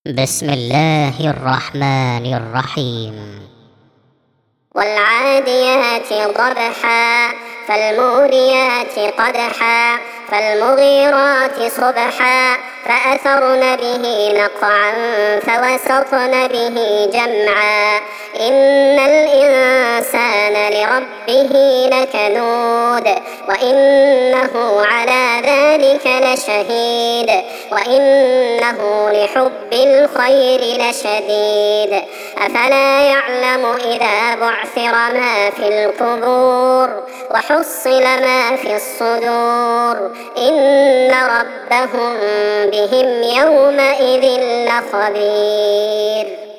بسم الله الرحمن الرحيم. والعاديات ضبحا فالموريات قدحا فالمغيرات صبحا فأثرن به نقعا فوسطن به جمعا إن الإنسان لربه لكنود وإنه على ذلك لشهيد وإنه لحب الخير لشديد أفلا يعلم إذا بعثر ما في القبور وحصل ما في الصدور إن ربهم بهم يومئذ لخبير.